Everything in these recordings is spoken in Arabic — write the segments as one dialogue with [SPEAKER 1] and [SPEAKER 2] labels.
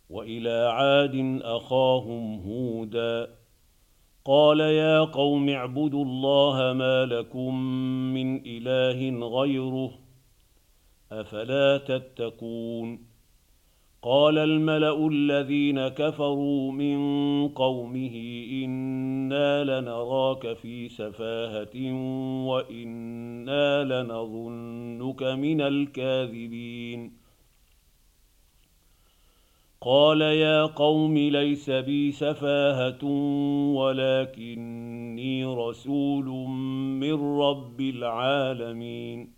[SPEAKER 1] وإلى عاد أخاهم هودا قال يا قوم اعبدوا الله ما لكم من إله غيره أفلا تتقون. قال الملأ الذين كفروا من قومه إنا لنراك في سفاهة وإنا لنظنك من الكاذبين. قال يا قوم ليس بي سفاهة ولكني رسول من رب العالمين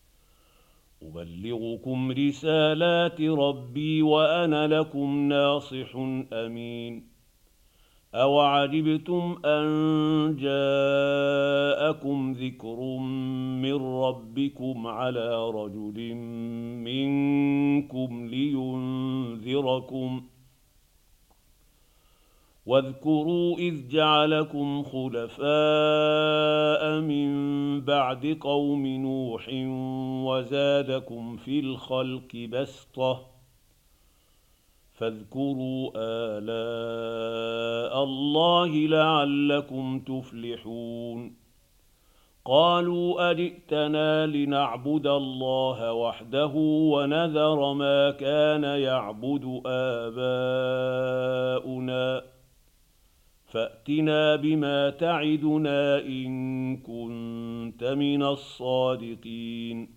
[SPEAKER 1] أبلغكم رسالات ربي وأنا لكم ناصح أمين. أوعجبتم أن جاءكم ذكر من ربكم على رجل منكم لينذركم واذكروا إذ جعلكم خلفاء من بعد قوم نوح وزادكم في الخلق بسطة فاذكروا آلاء الله لعلكم تفلحون. قالوا أجئتنا لنعبد الله وحده ونذر ما كان يعبد آباؤنا فأتنا بما تعدنا إن كنت من الصادقين.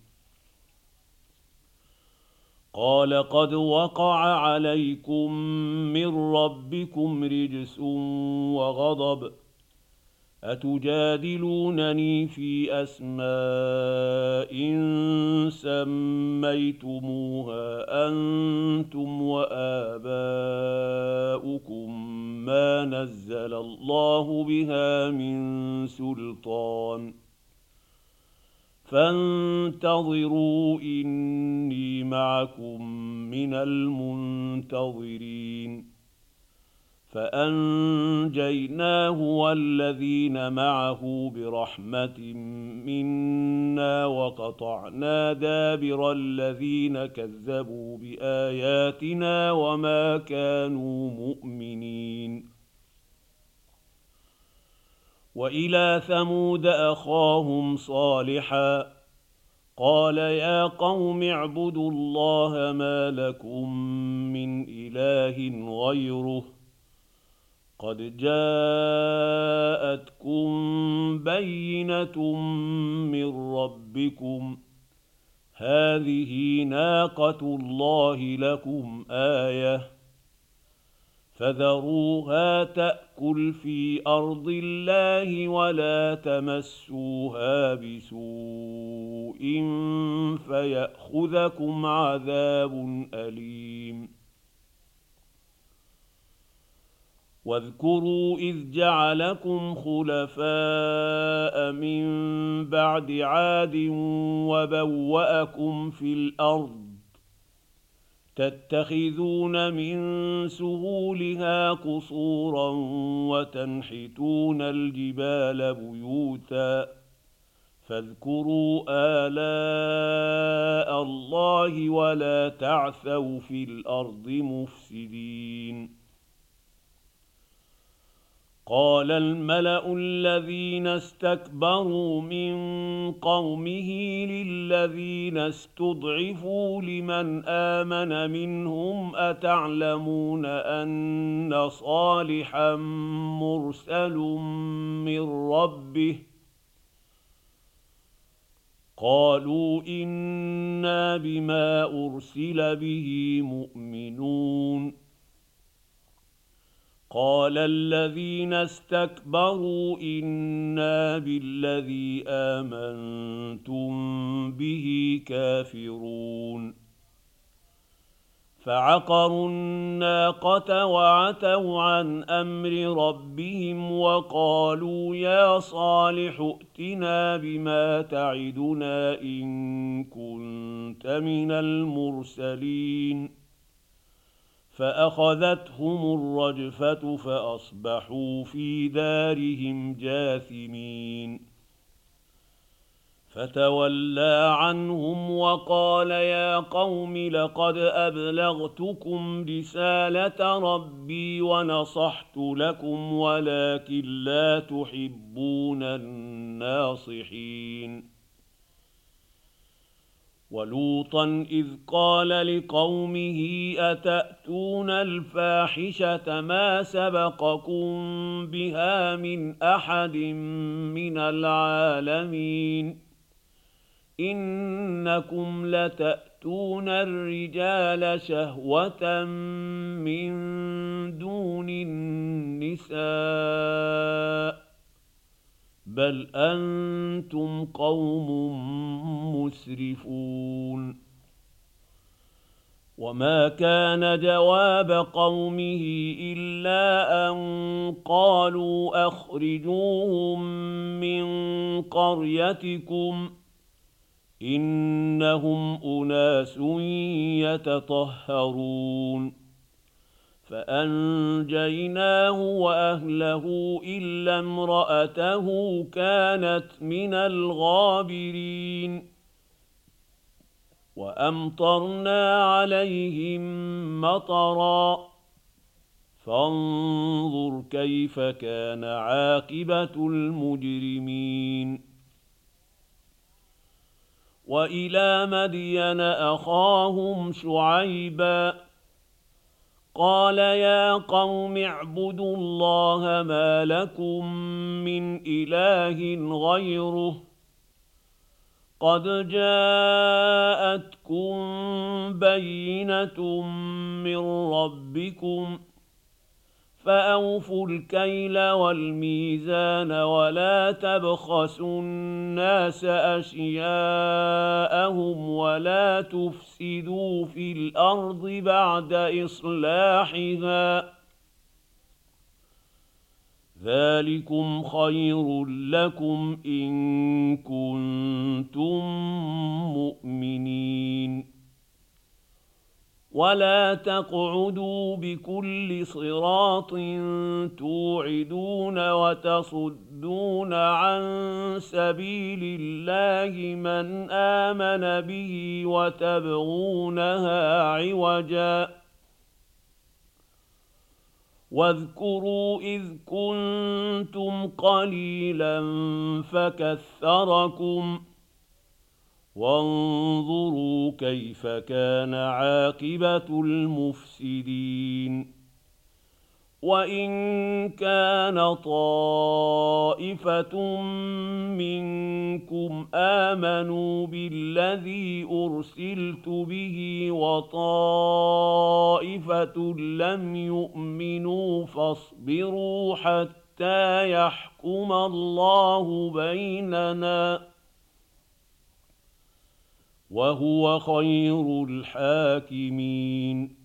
[SPEAKER 1] قال قد وقع عليكم من ربكم رجس وغضب أتجادلونني في أسماء سميتموها أنتم وآباؤكم ما نزل الله بها من سلطان فانتظروا إني معكم من المنتظرين. فأنجيناه والذين معه برحمة منا وقطعنا دابر الذين كذبوا بآياتنا وما كانوا مؤمنين. وإلى ثمود أخاهم صالحا قال يا قوم اعبدوا الله ما لكم من إله غيره قد جاءتكم بينة من ربكم هذه ناقة الله لكم آية فذروها تأكل في أرض الله ولا تمسوها بسوء فيأخذكم عذاب أليم. واذكروا إذ جعلكم خلفاء من بعد عاد وبوأكم في الأرض تتخذون من سهولها قصورا وتنحتون الجبال بيوتا فاذكروا آلاء الله ولا تعثوا في الأرض مفسدين. قال الملأ الذين استكبروا من قومه للذين استضعفوا لمن آمن منهم أتعلمون أن صالحا مرسل من ربه قالوا إنا بما أرسل به مؤمنون. قال الذين استكبروا إنا بالذي آمنتم به كافرون. فعقروا الناقة وعتوا عن أمر ربهم وقالوا يا صالح ائتنا بما تعدنا إن كنت من المرسلين. فأخذتهم الرجفة فأصبحوا في دارهم جاثمين. فتولى عنهم وقال يا قوم لقد أبلغتكم رسالة ربي ونصحت لكم ولكن لا تحبون الناصحين. ولوطا إذ قال لقومه أتأتون الفاحشة ما سبقكم بها من أحد من العالمين إنكم لتأتون الرجال شهوة من دون النساء بل أنتم قوم مسرفون. وما كان جواب قومه إلا أن قالوا أخرجوهم من قريتكم إنهم أناس يتطهرون. فأنجيناه وأهله إلا امرأته كانت من الغابرين. وأمطرنا عليهم مطرا فانظر كيف كان عاقبة المجرمين. وإلى مدين أخاهم شعيبا قال يا قوم اعبدوا الله ما لكم من إله غيره قد جاءتكم بينة من ربكم فأوفوا الكيل والميزان ولا تبخسوا الناس أشياءهم ولا تفسدوا في الأرض بعد إصلاحها ذلكم خير لكم إن كنتم مؤمنين. ولا تقعدوا بكل صراط توعدون وتصدون عن سبيل الله من آمن به وتبغونها عوجا واذكروا إذ كنتم قليلا فكثركم وانظروا كيف كان عاقبة المفسدين. وإن كان طائفة منكم آمنوا بالذي أرسلت به وطائفة لم يؤمنوا فاصبروا حتى يحكم الله بيننا وهو خير الحاكمين.